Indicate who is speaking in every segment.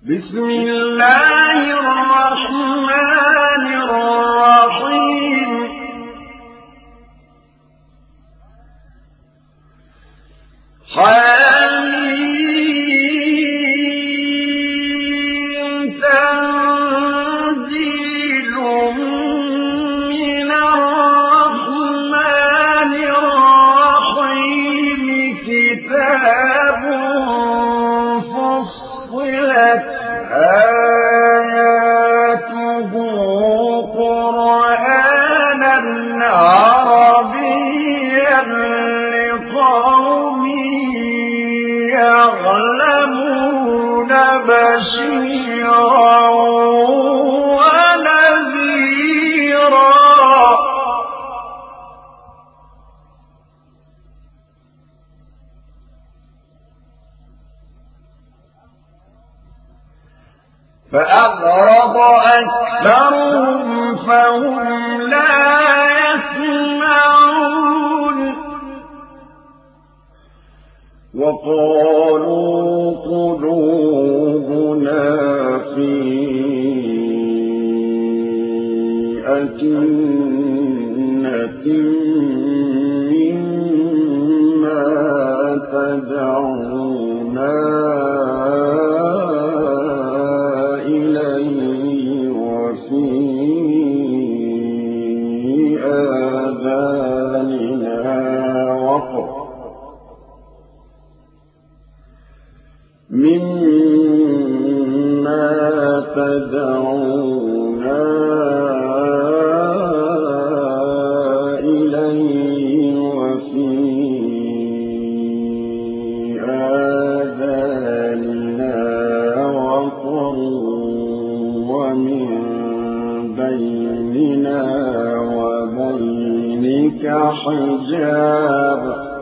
Speaker 1: بسم الله الرحمن الرحيم حميم تنزيل من الرحمن الرحيم كتاب فصلت آياته قرآنا عربيا لقوم يعلمون بشيرا ونذيرا فأعرض أكثرهم فهم لا يسمعون وقالوا قلوبنا في أكنة مما تدعونا إليه وفي آذاننا وقر مما تدعونا إليه وفي آذاننا وقر ومن بيننا وبينك حجاب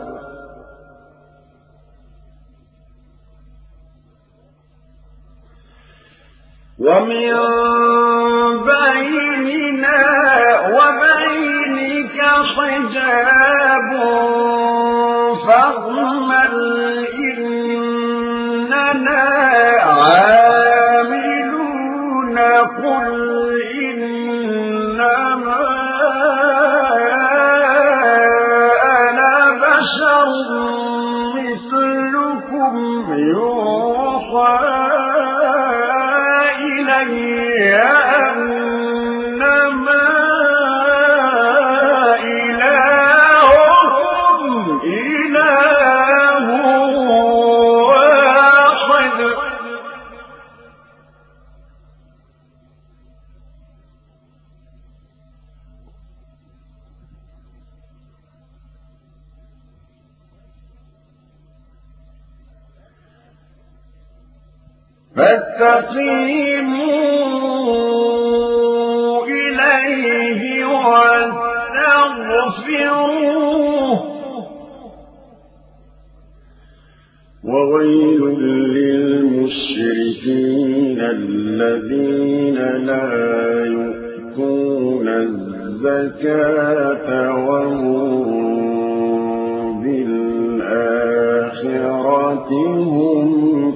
Speaker 1: ومن بيننا وبينك حجاب فاعمل إننا عاملون قل إنما أنا بشر مثلكم يوحى أنما إلهكم إله واحد فاستقيموا إليه واستغفروه وويل للمشركين الذين لا يؤتون الزكاة وهم بالآخرة هم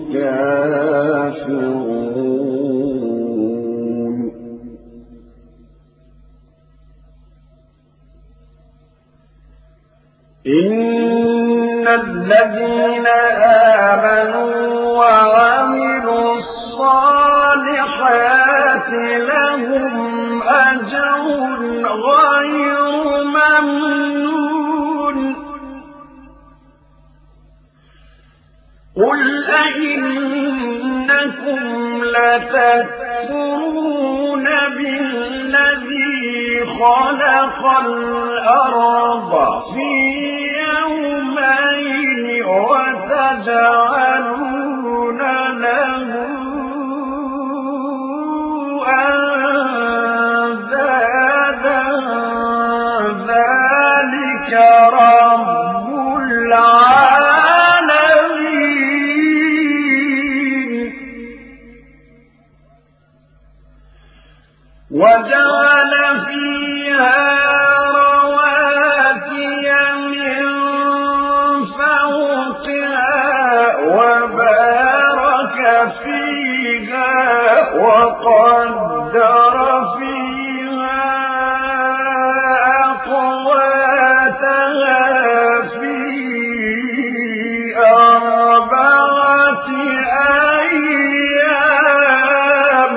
Speaker 1: كافرون إن الذين آمنوا وعملوا الصالحات لهم أجر غير ممنون قل أئنكم لتكفرون بالذي خلق الأرض في يومين وتجعلون له أندادا ذلك رب العالمين وجعل فيها رواسي من فوقها وبارك فيها فيها وقدر فيها أقواتها في 4 أيام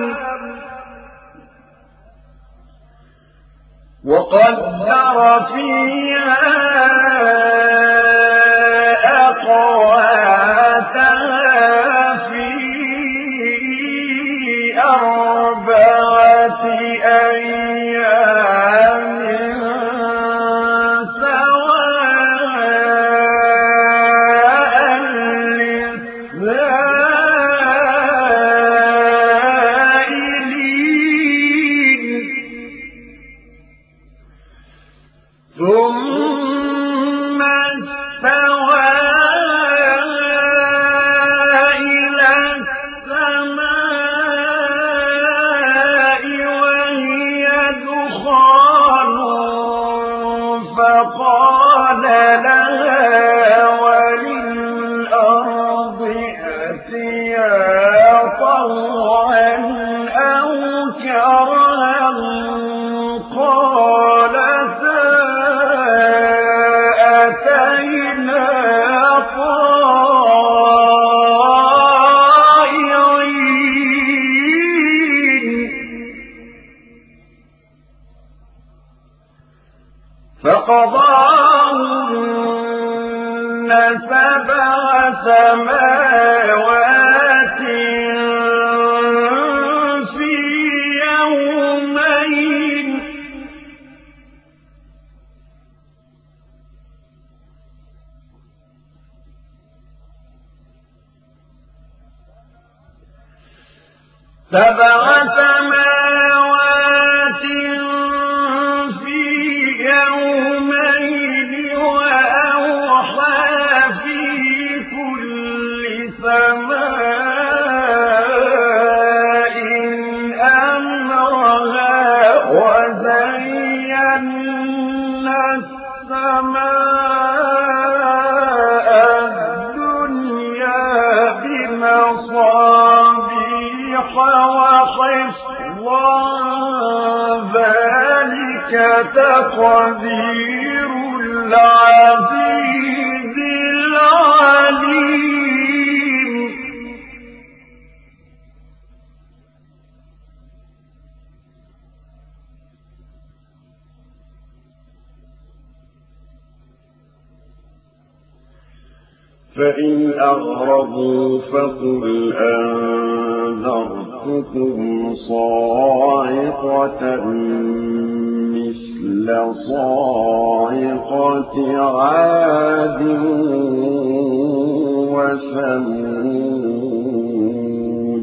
Speaker 1: وقدر فيها أقواتها في 4 أيام سواء للسائلين ثم استوى إلى السماء وهي دخان فقال لها وللأرض ائتيا طوعا أو كرها قالتا أتينا طائعين فقضاهن 7 سماوات في يومين وأوحى في كل سماء أمرها وزينا السماء الدنيا بمصابيح وحفظا ذلك تقدير العزيز العليم فإن أعرضوا فقل أنذرتكم صاعقة مثل صاعقة عاد وثمود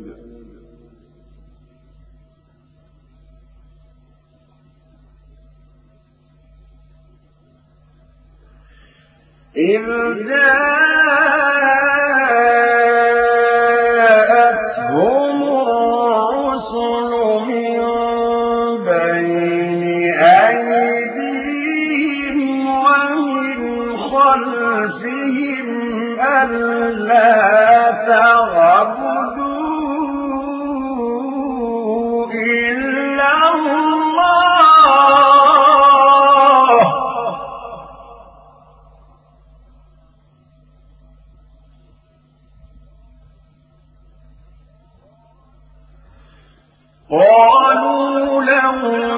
Speaker 1: إذ جاءتهم الرسل من بين أيديهم ومن خلفهم ألا تعبدوا إلا الله قالوا لو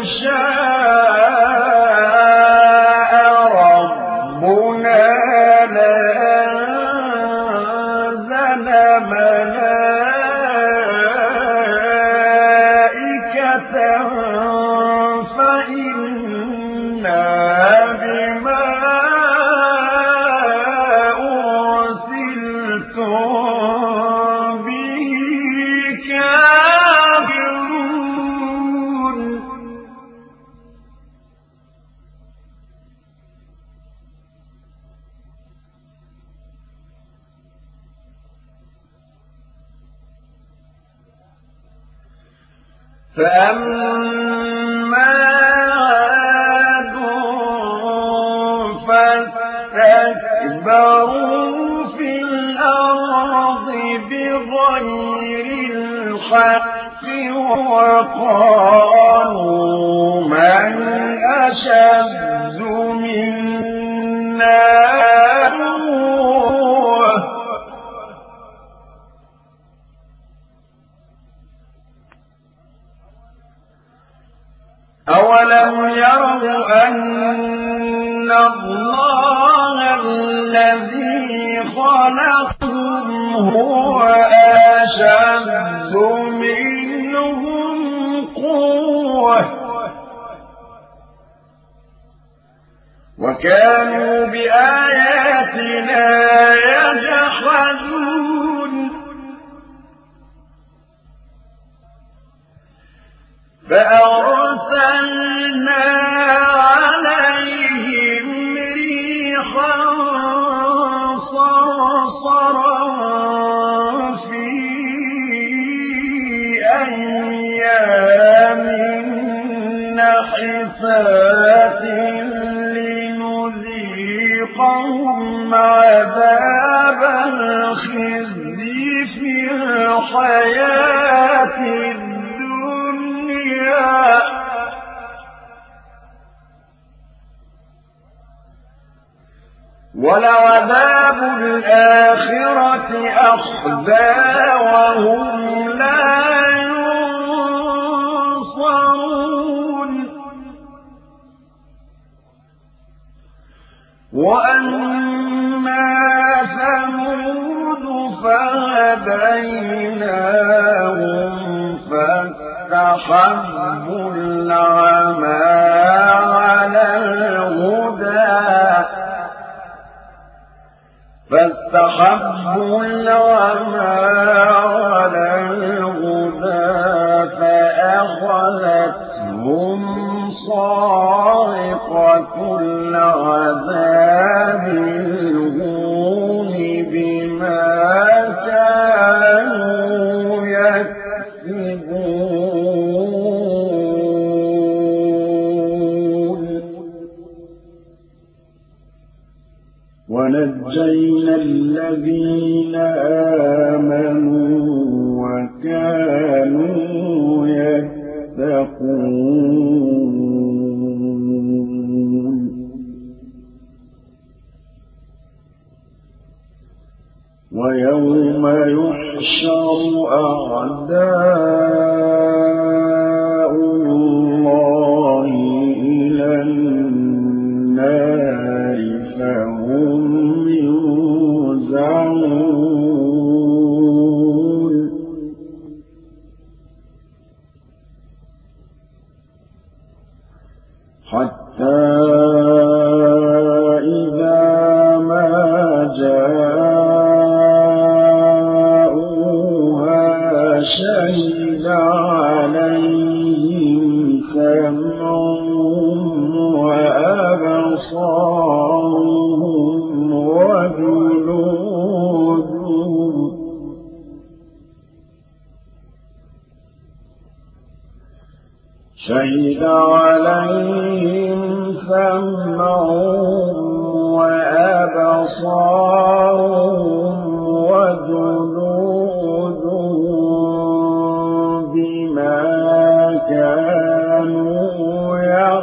Speaker 1: شاء ربنا لأنزل ملائكة فإنا بما أرسلتم به كافرون فأما عاد فاستكبروا في الأرض بغير بالحق وقالوا من أشد منا قوة أولم يروا أن الله الذي خلقهم هو أشد منهم قوة وكانوا بآياتنا يجحدون فأرسلنا عليهم ريحا صرصرا في أيام نحسات لنذيقهم عذاب الخزي في الحياة ولعذاب الآخرة أخزى وهم لا ينصرون وأما ثمود فهديناهم فاستحبوا العمى على الهدى فأخذتهم صاعقة العذاب الهون بما كانوا يكسبون ونجينا الذين آمنوا وكانوا يتقون ويوم يحشر أعداء الله إلى النار فهم يوزعون حتى إذا ما جاءوها شهد عليهم سمعهم وأبصارهم وجلودهم شهد عليهم سمعهم وأبصارهم وجلودهم بما كانوا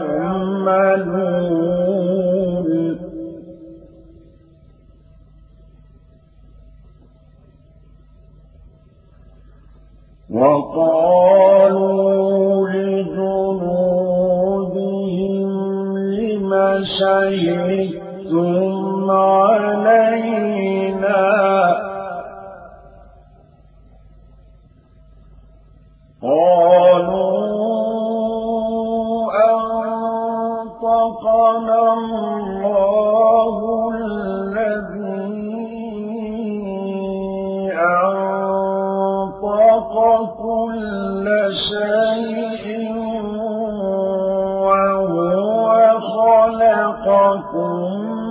Speaker 1: يعملون وقالوا لجنودهم لم شهدتم علينا قالوا أنطقنا الله الذي أنطق كل شيء وهو خلقكم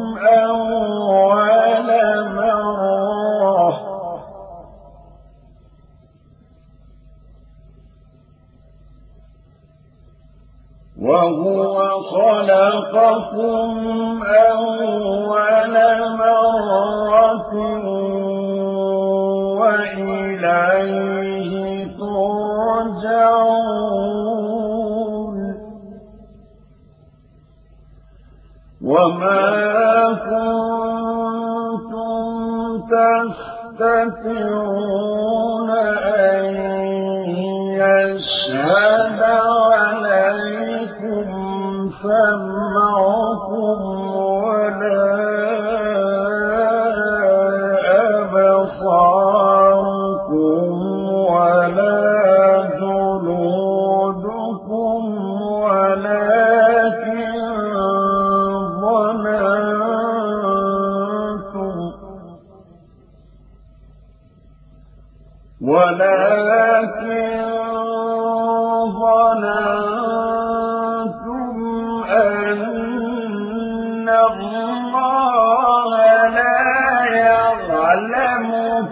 Speaker 1: أول مرة وإليه ترجعون تستطيعون أن يشهد عليكم سمعكم ولا أبصاركم ولا جلودكم ولكن ظننتم أن الله لا يعلم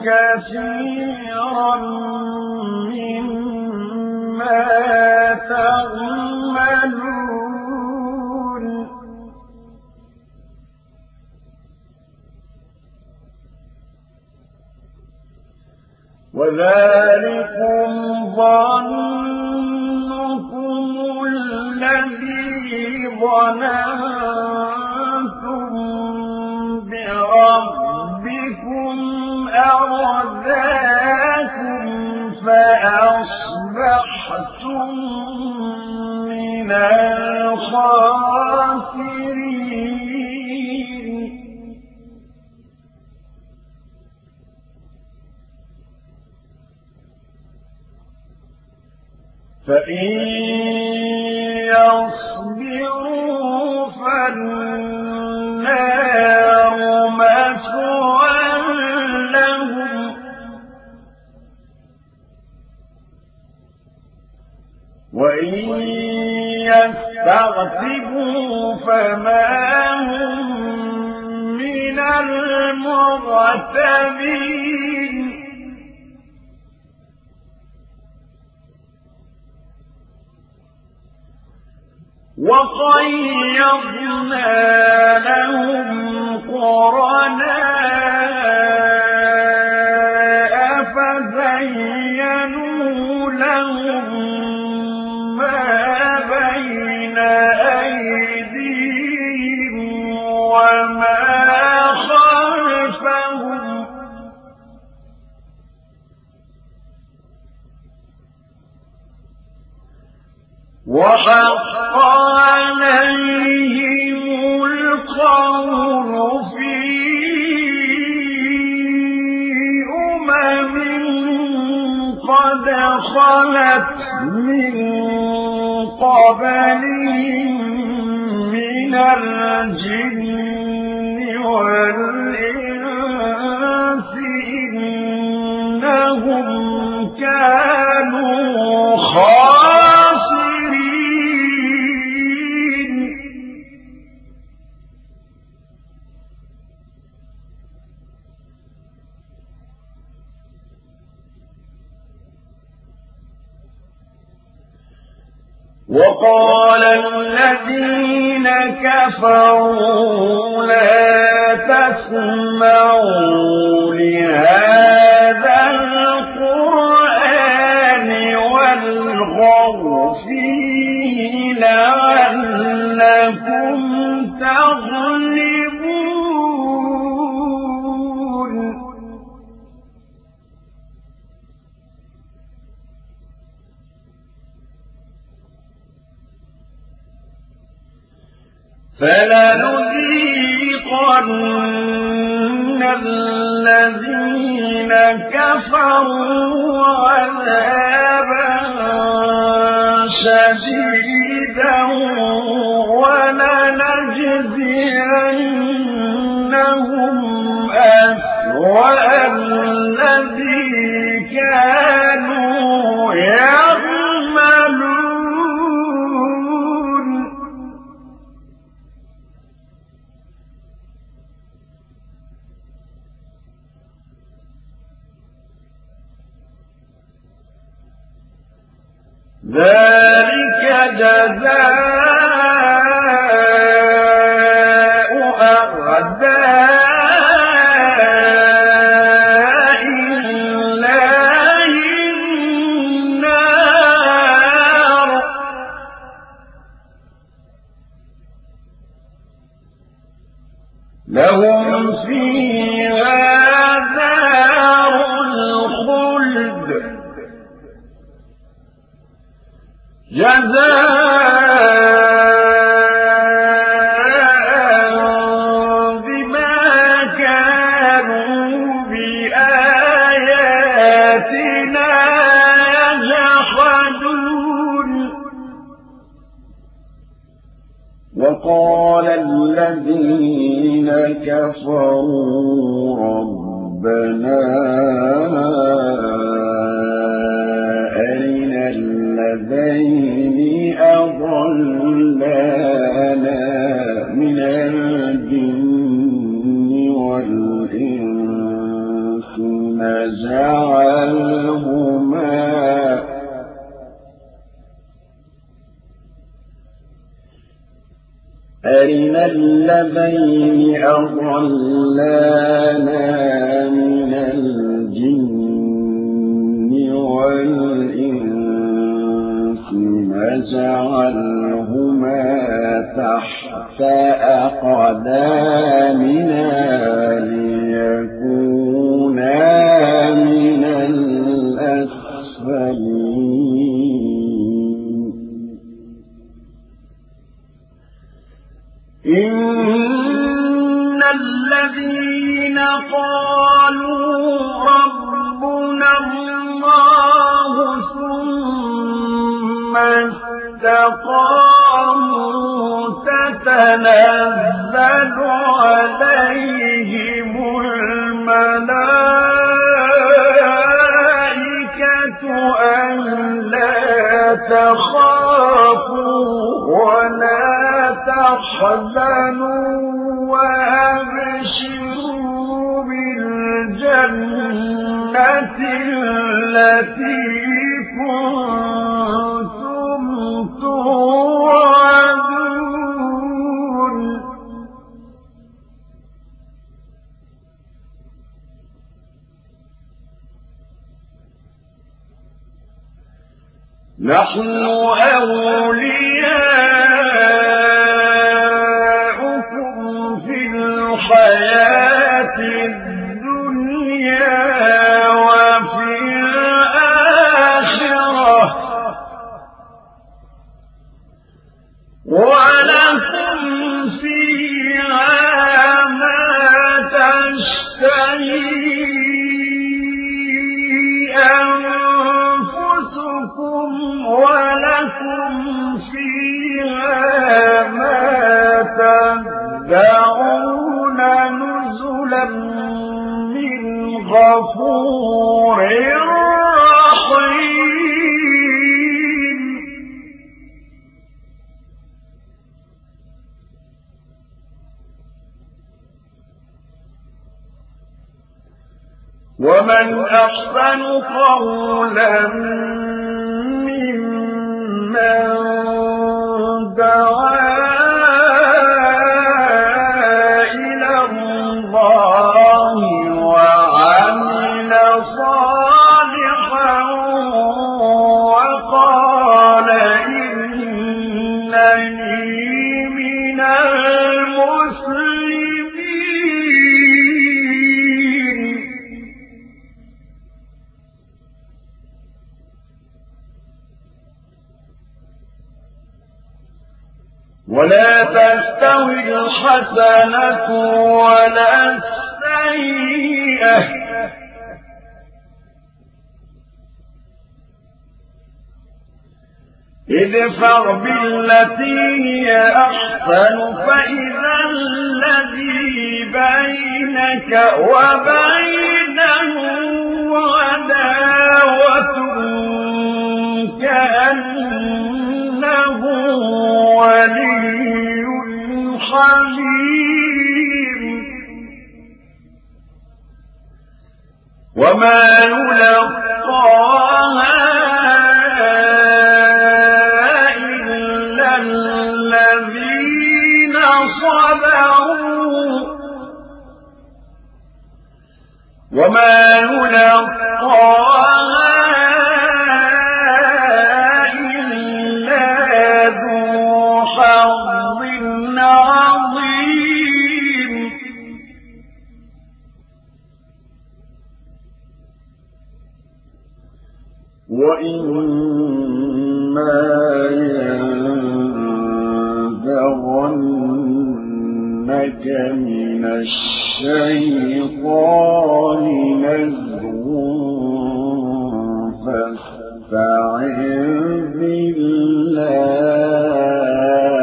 Speaker 1: كثيرا مما تعملون وذلكم ظنكم الذي ظننتم بربكم أرداكم فأصبحتم من الخاسرين فإن يصبروا فالنار مثوى لهم وإن يستعتبوا فما هم من المعتبين وقيضنا لهم قرناء فزينوا لهم ما بين أيديهم وما خلفهم وحق عليهم القول في قد خلت من قبلهم من الجن والإنس إنهم كانوا خاسرين وقال الذين كفروا لا تسمعوا لهذا القرآن والغوا فيه لعلكم تغلبون فلنذيقن الذين كفروا عذابا شديدا ولنجزينهم أسوأ الذي كانوا يعملون ذلك جزاء أعداء الله النار لهم فيها دار جزاء بما كانوا بآياتنا يجحدون. وقال الذين كفروا ربنا أرنا الذين أضلانا من الجن والإنس أرنا الذين أضلانا من الجن والإنس نجعلهما تحت أقدامنا ليكونا من الأسفلين. إن الذين قالوا ربنا الله ثم استقاموا تتنزل عليهم الملائكة ألا تخافوا ولا تحزنوا وأبشروا بالجنة التي كنتم توعدون. نحن أولياؤكم في الحياة الدنيا وفي الآخرة ولكم فيها ما تشتهي أنفسكم ولكم فيها ما تدعون نزلا من غفور رحيم. ومن أحسن قولا ممن دعا إلى الله وعمل صالحا وقال إنني من المسلمين. ولا تستوي الحسنة ولا السيئة ادفع بالتي هي أحسن فإذا الذي بينك وبينه عداوة كأنه ولي حميم. وما يلقاها إلا الذين صبروا وما يلقاها إلا ذو حظ عظيم. وإنك ينزغنك من الشيطان نزغ فاستعذ بالله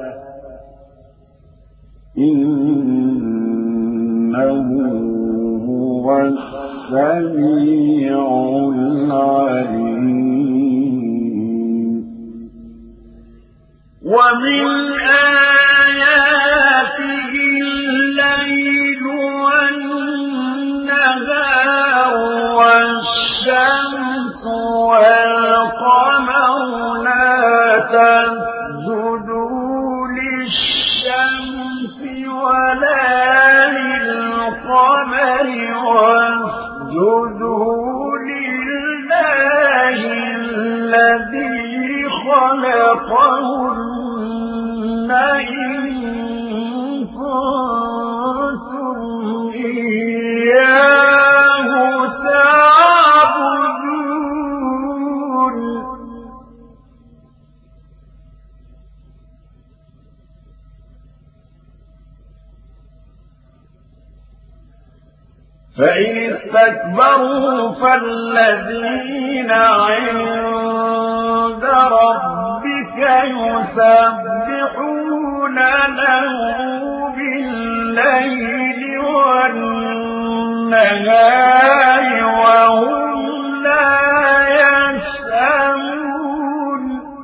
Speaker 1: إنه هو السميع العليم ومن آياته الليل والنهار والشمس والقمر لا تسجدوا للشمس ولا للقمر واسجدوا لله الذي خلقهن إن كنتم إياه تعبدون فإن استكبروا فالذين عند ربك يسبحون له بالليل والنهار وهم لا يسأمون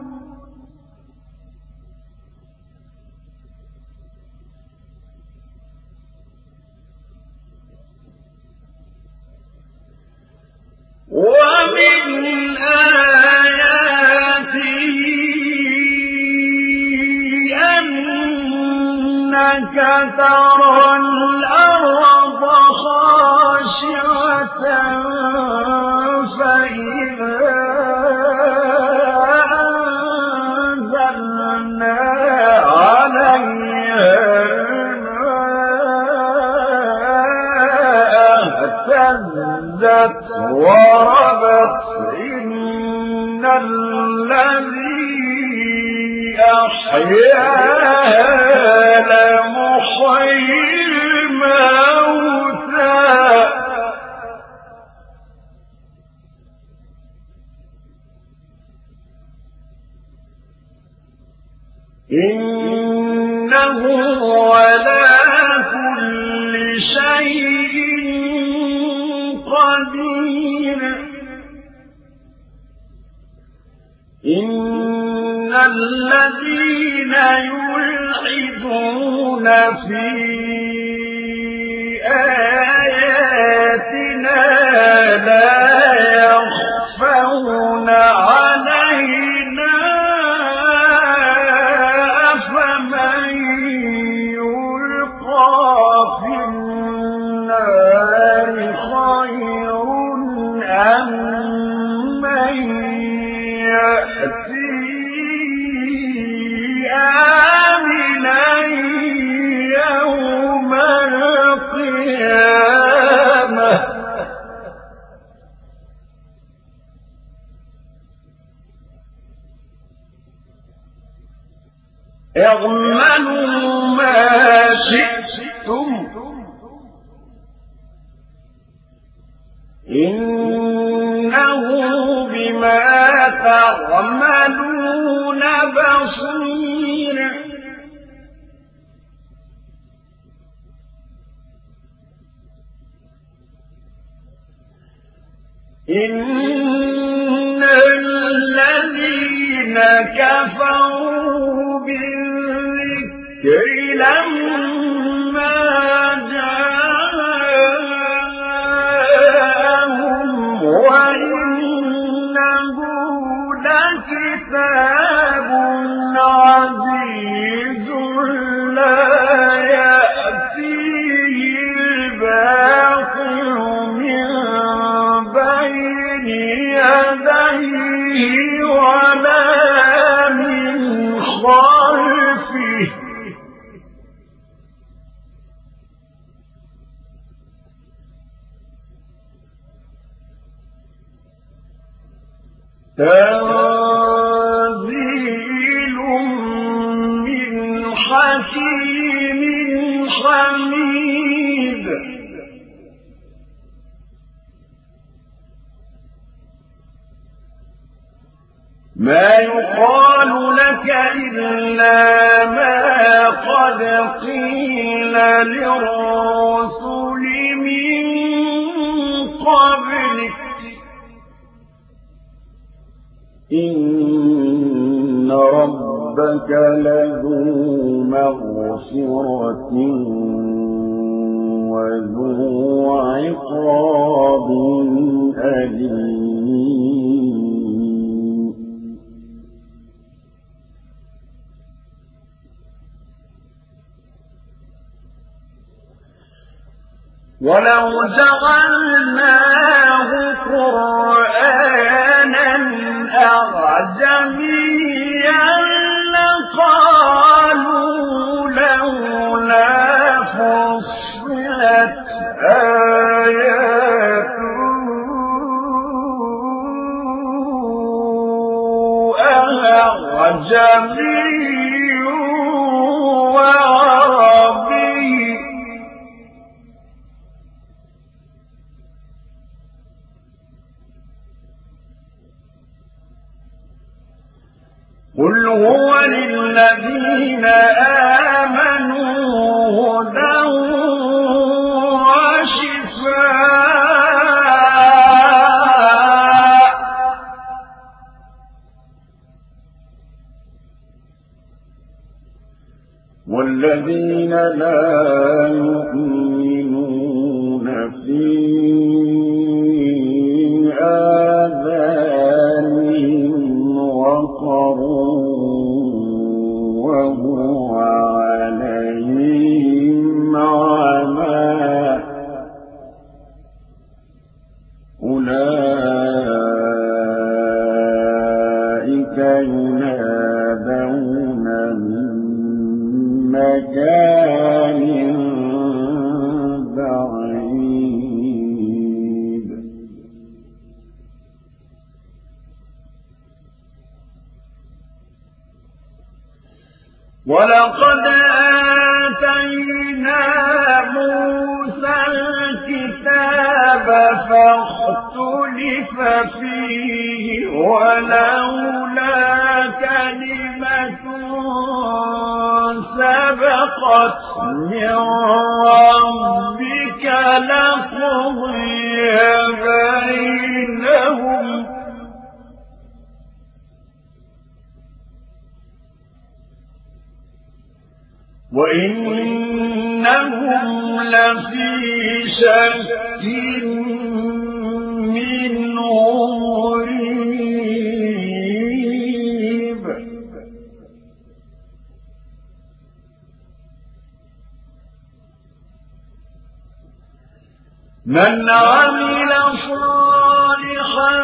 Speaker 1: ومن آياته أنك ترى الأرض خاشعة فإذا أنزلنا عليها اهتزت وربت إن الذي أحياها لمحيي الموتى إنه على كل شيء قدير إن الذين يلحدون في آياتنا لا يخفون علينا أفمن يلقى في النار خير أم من يأتي آمنا يوم القيامة اعملوا ما شئتم إنه بما تعملون بصير إن الذين كفروا بالذكر لما جاءهم وإنه لكتاب عزيز لا يأتيه الباطل من بين يديه ولا من خلفه تنزيل حكيم حميد. ما يقال لك إلا ما قد قيل للرسل من قبلك إن ربك لذو مغفرة وذو عقاب أليم. ولو جعلناه قرآنا أعجميا لقالوا لولا فصلت آياته أعجمي وعربي. قل هو للذين آمنوا هدى وشفاء والذين لا يؤمنون في آذانهم وقر وهو عليهم عمى أولئك ينادون من مكان بعيد. ولقد آتينا موسى الكتاب فاختلف فيه ولولا كلمة سبقت من ربك لقضي بينهم وإنهم لفي شك منه مريب. من عمل صالحا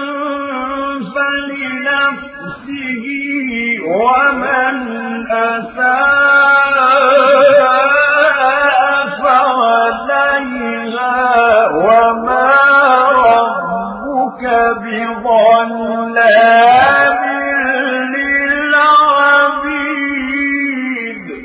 Speaker 1: فلنفسه ومن أساء فعليها وما ربك بظلام للعبيد.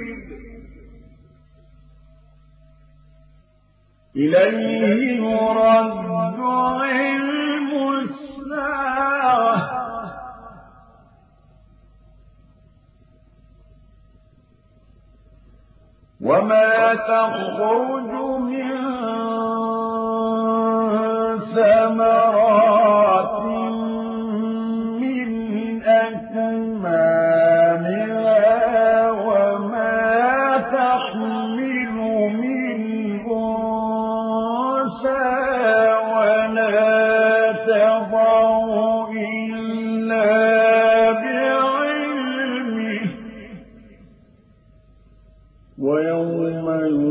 Speaker 1: إليه يرد علم الساعة وما تخرج من ثمرات من أكمامها وما تحمل من أنثى ولا تضع إلا بعلمه ويوم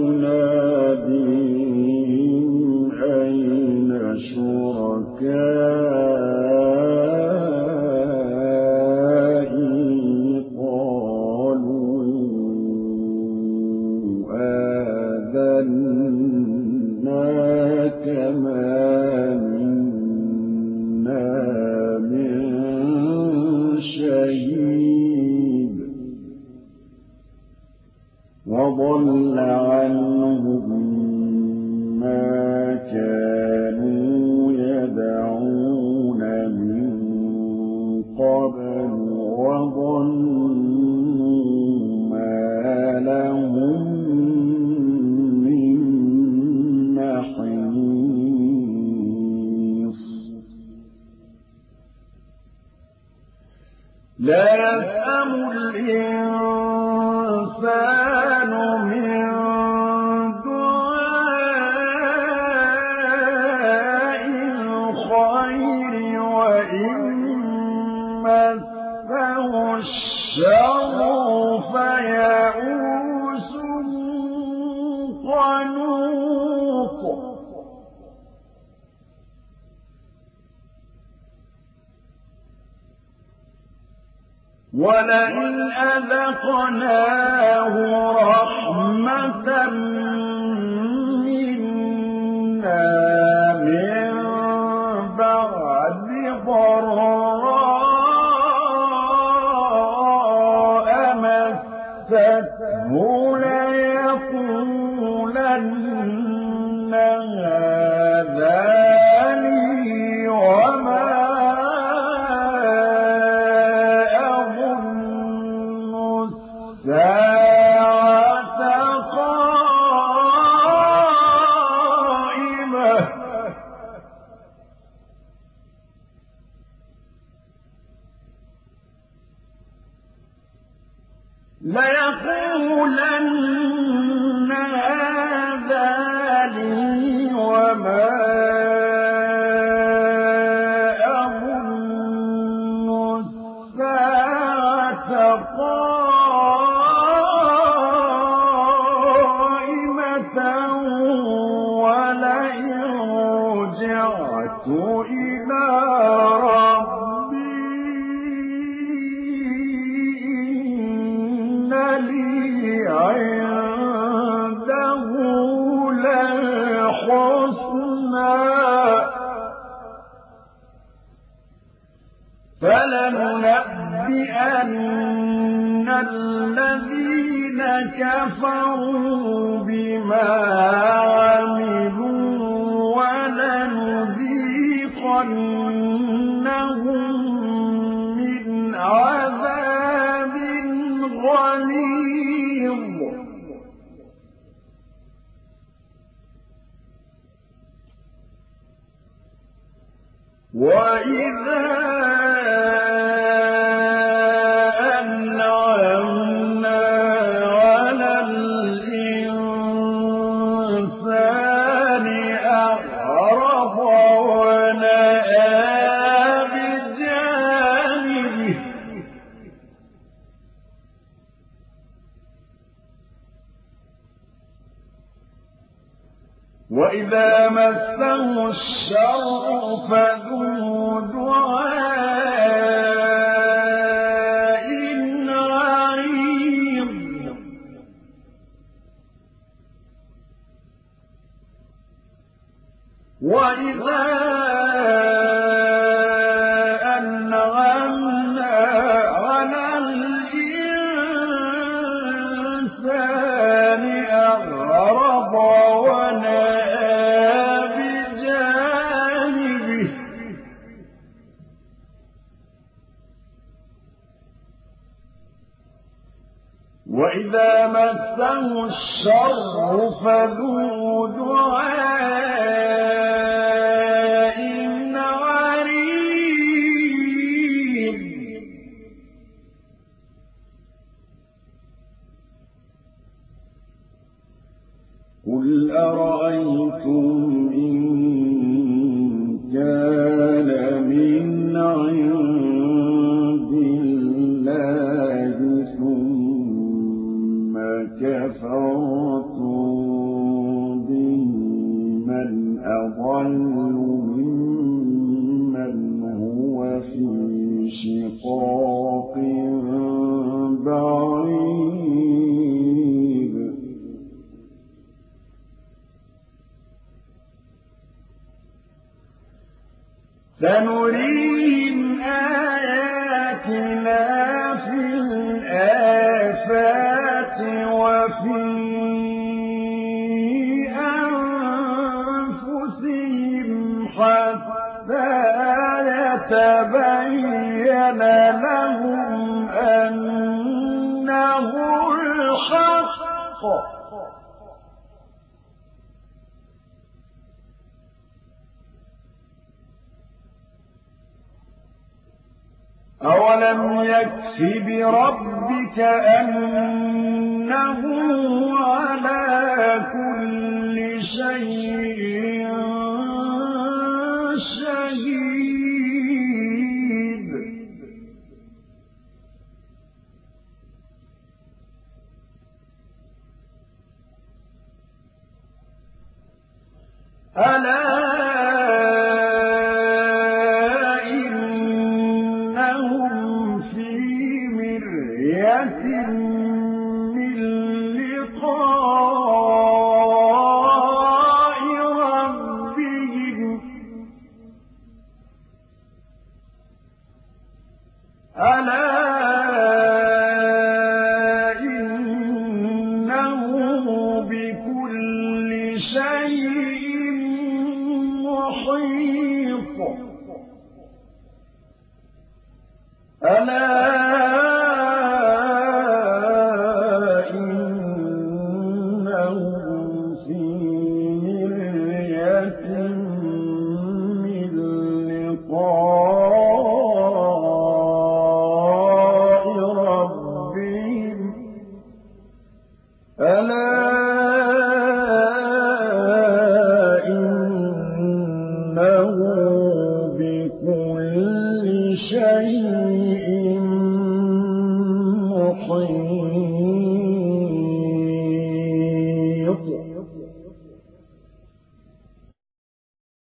Speaker 1: يناديهم أين شركائي قالوا آذناك ما منا من وضل عنهم ما كانوا يدعون من قبل وظنوا ما لهم من محيص لا يسأم الإنسان من دعاء الخير وإن مسه الشر فيئوس قنوط ولئن أذقناه رحمة منا من بعد ضراء مسته ليقولن هذا لي وما الساعة قائمة ليقولن هذا لي وما أظن الساعة قائمة ولئن رجعت إلى ربي إن لي عنده للحسنى فلننبئن الذين كفروا بما عملوا ولنذيقنهم من عذاب غليظ وإذا أنعمنا على الإنسان أعرض ونأى بجانبه وإذا مسه الشر فذو دعاء عريض وإذا أنعمنا على الإنسان أعرض ونأى بجانبه وإذا مسه الشر فذو دعاء عريض قل أرأيتم إن كان من عند الله ثم كفرتم به من أضل ممن هو في شقاق بعيد سنريهم آياتنا في الآفاق وفي لهم أنه الحق أولم يكف بربك أنه على كل شيء شهيد ألا إنهم في مرية من لقاء ربهم ألا إنه بكل شيء محيط ألا إنهم في مرية من لقاء ربهم ألا إنه بكل شيء